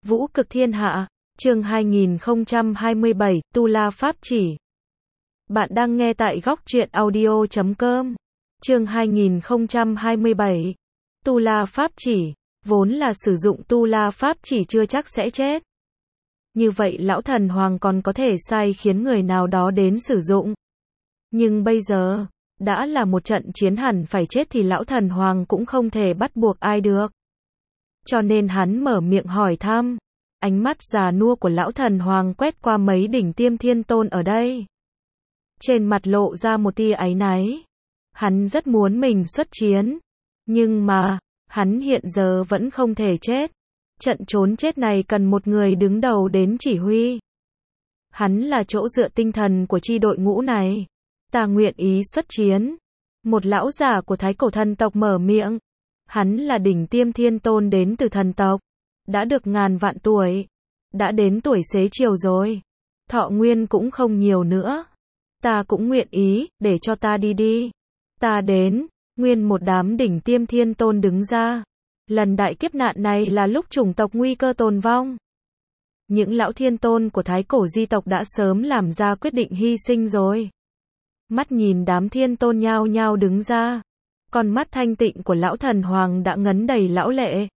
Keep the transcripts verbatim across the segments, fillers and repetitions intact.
Vũ cực thiên hạ, chương hai nghìn không trăm hai mươi bảy, Tu La Pháp Chỉ. Bạn đang nghe tại góc truyện audio chấm com. Chương hai nghìn không trăm hai mươi bảy. Tu La Pháp Chỉ, vốn là sử dụng Tu La Pháp Chỉ chưa chắc sẽ chết. Như vậy lão thần hoàng còn có thể sai khiến người nào đó đến sử dụng. Nhưng bây giờ, đã là một trận chiến hẳn phải chết thì lão thần hoàng cũng không thể bắt buộc ai được. Cho nên hắn mở miệng hỏi thăm. Ánh mắt già nua của lão thần hoàng quét qua mấy đỉnh tiêm thiên tôn ở đây. Trên mặt lộ ra một tia áy náy. Hắn rất muốn mình xuất chiến. Nhưng mà, hắn hiện giờ vẫn không thể chết. Trận trốn chết này cần một người đứng đầu đến chỉ huy. Hắn là chỗ dựa tinh thần của chi đội ngũ này. Ta nguyện ý xuất chiến. Một lão giả của thái cổ thần tộc mở miệng. Hắn là đỉnh tiêm thiên tôn đến từ thần tộc. Đã được ngàn vạn tuổi. Đã đến tuổi xế chiều rồi. Thọ nguyên cũng không nhiều nữa. Ta cũng nguyện ý, để cho ta đi đi. Ta đến. Nguyên một đám đỉnh tiêm thiên tôn đứng ra. Lần đại kiếp nạn này là lúc chủng tộc nguy cơ tồn vong. Những lão thiên tôn của thái cổ di tộc đã sớm làm ra quyết định hy sinh rồi. Mắt nhìn đám thiên tôn nhao nhao đứng ra. Con mắt thanh tịnh của lão thần hoàng đã ngấn đầy lão lệ.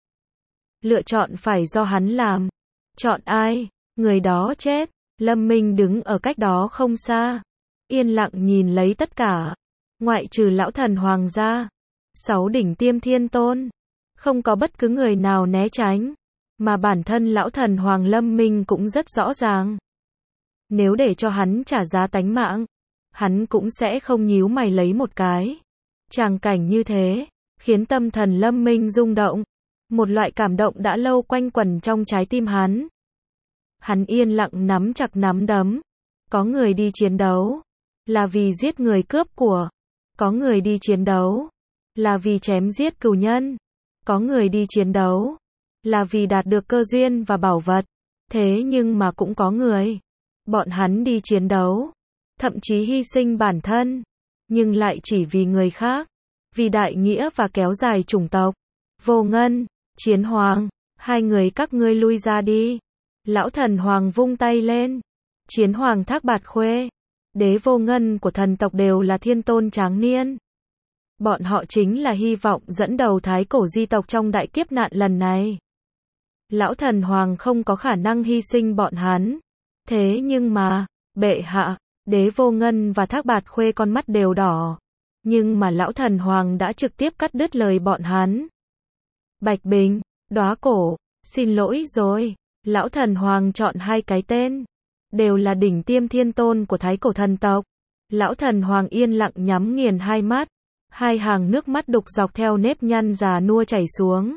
Lựa chọn phải do hắn làm. Chọn ai? Người đó chết. Lâm Minh đứng ở cách đó không xa. Yên lặng nhìn lấy tất cả. Ngoại trừ lão thần hoàng ra. Sáu đỉnh tiêm thiên tôn. Không có bất cứ người nào né tránh. Mà bản thân lão thần hoàng Lâm Minh cũng rất rõ ràng. Nếu để cho hắn trả giá tánh mạng, hắn cũng sẽ không nhíu mày lấy một cái. Tràng cảnh như thế, khiến tâm thần Lâm Minh rung động. Một loại cảm động đã lâu quanh quẩn trong trái tim hắn. Hắn yên lặng nắm chặt nắm đấm. Có người đi chiến đấu, là vì giết người cướp của. Có người đi chiến đấu, là vì chém giết cừu nhân. Có người đi chiến đấu, là vì đạt được cơ duyên và bảo vật. Thế nhưng mà cũng có người, bọn hắn đi chiến đấu, thậm chí hy sinh bản thân, nhưng lại chỉ vì người khác, vì đại nghĩa và kéo dài chủng tộc. Vô Ngân, Chiến Hoàng, hai người các ngươi lui ra đi. Lão thần hoàng vung tay lên. Chiến Hoàng Thác Bạt Khuê, Đế Vô Ngân của thần tộc đều là thiên tôn tráng niên. Bọn họ chính là hy vọng dẫn đầu thái cổ di tộc trong đại kiếp nạn lần này. Lão thần hoàng không có khả năng hy sinh bọn hắn. Thế nhưng mà, bệ hạ, Đế Vô Ngân và Thác Bạt Khuê con mắt đều đỏ. Nhưng mà lão thần hoàng đã trực tiếp cắt đứt lời bọn hắn. Bạch Bình, Đóa Cổ, xin lỗi rồi. Lão thần hoàng chọn hai cái tên. Đều là đỉnh tiêm thiên tôn của thái cổ thần tộc. Lão thần hoàng yên lặng nhắm nghiền hai mắt. Hai hàng nước mắt đục dọc theo nếp nhăn già nua chảy xuống.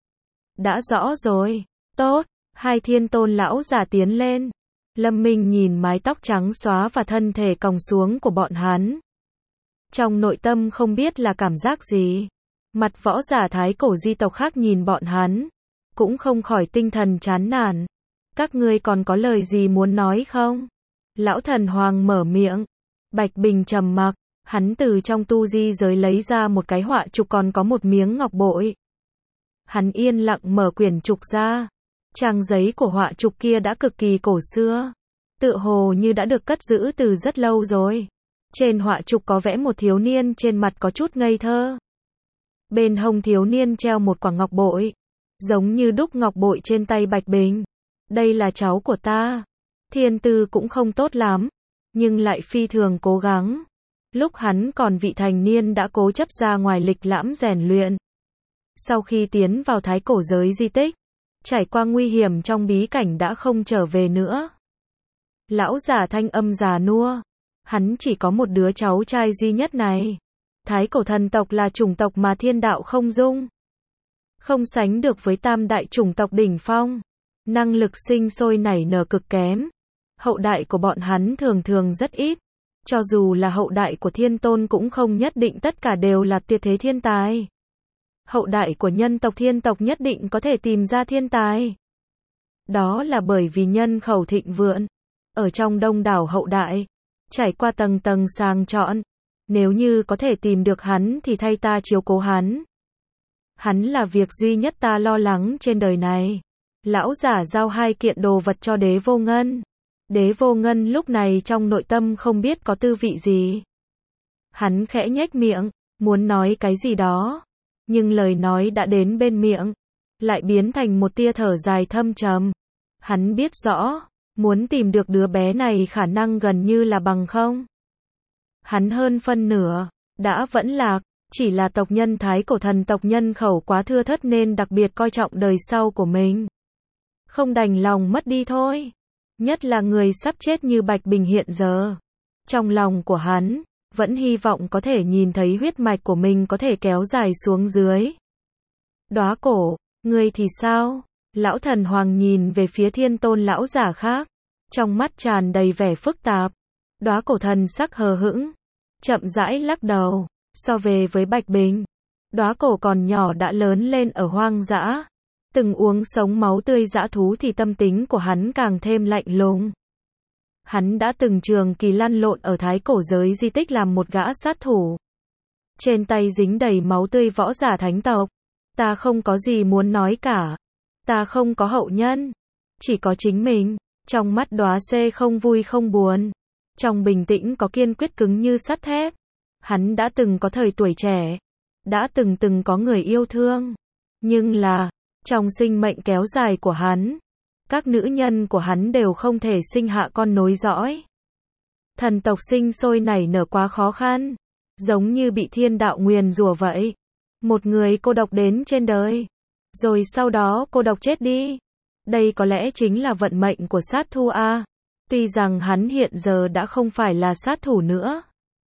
Đã rõ rồi. Tốt. Hai thiên tôn lão già tiến lên. Lâm Minh nhìn mái tóc trắng xóa và thân thể còng xuống của bọn hắn. Trong nội tâm không biết là cảm giác gì. Mặt võ giả thái cổ di tộc khác nhìn bọn hắn. Cũng không khỏi tinh thần chán nản. Các ngươi còn có lời gì muốn nói không? Lão thần hoàng mở miệng. Bạch Bình trầm mặc. Hắn từ trong tu di giới lấy ra một cái họa trục còn có một miếng ngọc bội. Hắn yên lặng mở quyển trục ra. Trang giấy của họa trục kia đã cực kỳ cổ xưa. Tựa hồ như đã được cất giữ từ rất lâu rồi. Trên họa trục có vẽ một thiếu niên trên mặt có chút ngây thơ. Bên hông thiếu niên treo một quả ngọc bội. Giống như đúc ngọc bội trên tay Bạch Bình. Đây là cháu của ta. Thiên tư cũng không tốt lắm. Nhưng lại phi thường cố gắng. Lúc hắn còn vị thành niên đã cố chấp ra ngoài lịch lãm rèn luyện. Sau khi tiến vào thái cổ giới di tích, trải qua nguy hiểm trong bí cảnh đã không trở về nữa. Lão giả thanh âm già nua. Hắn chỉ có một đứa cháu trai duy nhất này. Thái cổ thần tộc là chủng tộc mà thiên đạo không dung. Không sánh được với tam đại chủng tộc đỉnh phong. Năng lực sinh sôi nảy nở cực kém. Hậu đại của bọn hắn thường thường rất ít. Cho dù là hậu đại của thiên tôn cũng không nhất định tất cả đều là tuyệt thế thiên tài. Hậu đại của nhân tộc thiên tộc nhất định có thể tìm ra thiên tài. Đó là bởi vì nhân khẩu thịnh vượng. Ở trong đông đảo hậu đại, trải qua tầng tầng sàng chọn. Nếu như có thể tìm được hắn thì thay ta chiếu cố hắn. Hắn là việc duy nhất ta lo lắng trên đời này. Lão giả giao hai kiện đồ vật cho Đế Vô Ngân. Đế Vô Ngân lúc này trong nội tâm không biết có tư vị gì. Hắn khẽ nhếch miệng, muốn nói cái gì đó, nhưng lời nói đã đến bên miệng, lại biến thành một tia thở dài thâm trầm. Hắn biết rõ, muốn tìm được đứa bé này khả năng gần như là bằng không. Hắn hơn phân nửa, đã vẫn lạc, chỉ là tộc nhân Thái Cổ thần tộc nhân khẩu quá thưa thớt nên đặc biệt coi trọng đời sau của mình. Không đành lòng mất đi thôi. Nhất là người sắp chết như Bạch Bình hiện giờ. Trong lòng của hắn, vẫn hy vọng có thể nhìn thấy huyết mạch của mình có thể kéo dài xuống dưới. Đóa Cổ, ngươi thì sao? Lão thần hoàng nhìn về phía Thiên Tôn lão giả khác, trong mắt tràn đầy vẻ phức tạp. Đóa Cổ thần sắc hờ hững, chậm rãi lắc đầu, so về với Bạch Bình, Đóa Cổ còn nhỏ đã lớn lên ở hoang dã, từng uống sống máu tươi dã thú thì tâm tính của hắn càng thêm lạnh lùng. Hắn đã từng trường kỳ lăn lộn ở Thái Cổ giới di tích làm một gã sát thủ. Trên tay dính đầy máu tươi võ giả thánh tộc. Ta không có gì muốn nói cả. Ta không có hậu nhân. Chỉ có chính mình. Trong mắt Đóa C không vui không buồn. Trong bình tĩnh có kiên quyết cứng như sắt thép. Hắn đã từng có thời tuổi trẻ. Đã từng từng có người yêu thương. Nhưng là, trong sinh mệnh kéo dài của hắn, các nữ nhân của hắn đều không thể sinh hạ con nối dõi. Thần tộc sinh sôi nảy nở quá khó khăn, giống như bị thiên đạo nguyền rủa vậy. Một người cô độc đến trên đời, rồi sau đó cô độc chết đi. Đây có lẽ chính là vận mệnh của sát thủ a. Tuy rằng hắn hiện giờ đã không phải là sát thủ nữa.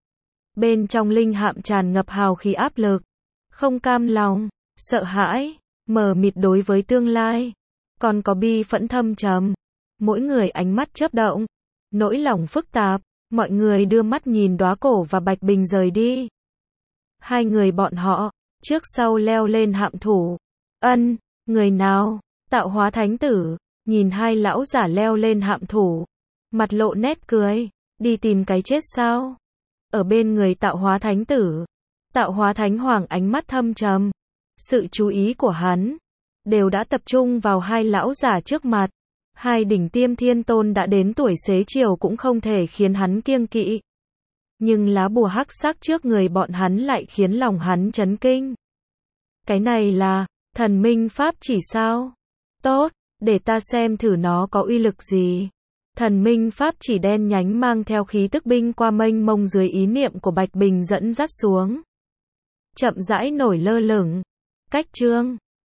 Bên trong linh hạm tràn ngập hào khí áp lực, không cam lòng, sợ hãi, mờ mịt đối với tương lai, còn có bi phẫn thâm trầm. Mỗi người ánh mắt chớp động, nỗi lòng phức tạp, mọi người đưa mắt nhìn Đóa Cổ và Bạch Bình rời đi. Hai người bọn họ, trước sau leo lên hạm thủ. Ân, người nào? Tạo Hóa Thánh Tử, nhìn hai lão giả leo lên hạm thủ, mặt lộ nét cười, đi tìm cái chết sao? Ở bên người Tạo Hóa Thánh Tử, Tạo Hóa Thánh Hoàng ánh mắt thâm trầm. Sự chú ý của hắn đều đã tập trung vào hai lão giả trước mặt. Hai đỉnh tiêm thiên tôn đã đến tuổi xế chiều cũng không thể khiến hắn kiêng kỵ. Nhưng lá bùa hắc sắc trước người bọn hắn lại khiến lòng hắn chấn kinh. Cái này là thần minh pháp chỉ sao? Tốt, để ta xem thử nó có uy lực gì. Thần minh pháp chỉ đen nhánh mang theo khí tức binh qua mênh mông dưới ý niệm của Bạch Bình dẫn dắt xuống. Chậm rãi nổi lơ lửng. Cách chương